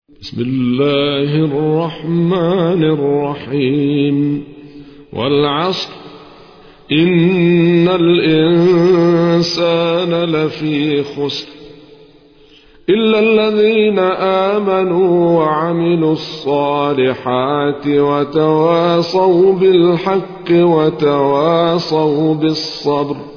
بسم الله الرحمن الرحيم. والعصر إن الإنسان لفي خسر إلا الذين آمنوا وعملوا الصالحات وتواصوا بالحق وتواصوا بالصبر.